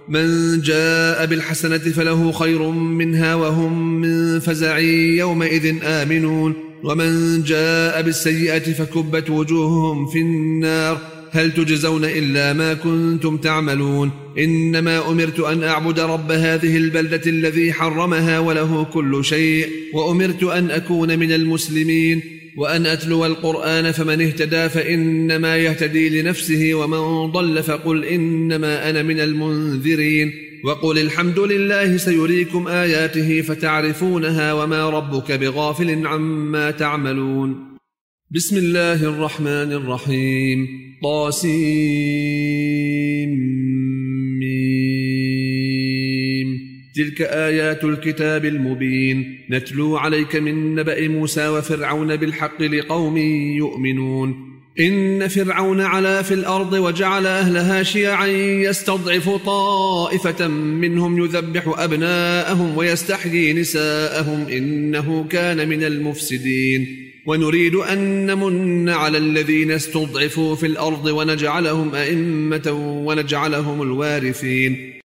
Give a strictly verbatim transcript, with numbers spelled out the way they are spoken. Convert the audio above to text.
من جاء بالحسنة فله خير منها وهم من فزع يومئذ آمنون ومن جاء بالسيئة فكبت وجوههم في النار هل تجزون إلا ما كنتم تعملون إنما أمرت أن أعبد رب هذه البلدة الذي حرمها وله كل شيء وأمرت أن أكون من المسلمين وأن أتلو القرآن فمن اهتدى فإنما يهتدي لنفسه ومن ضل فقل إنما أنا من المنذرين وقل الحمد لله سيريكم آياته فتعرفونها وما ربك بغافل عما تعملون. بسم الله الرحمن الرحيم. طاسيم ميم. تلك آيات الكتاب المبين نتلو عليك من نبأ موسى وفرعون بالحق لقوم يؤمنون. إن فرعون علا في الأرض وجعل أهلها شيعا يستضعف طائفة منهم يذبح أبناءهم ويستحيي نساءهم إنه كان من المفسدين ونريد أن نمن على الذين استضعفوا في الأرض ونجعلهم أئمة ونجعلهم الوارثين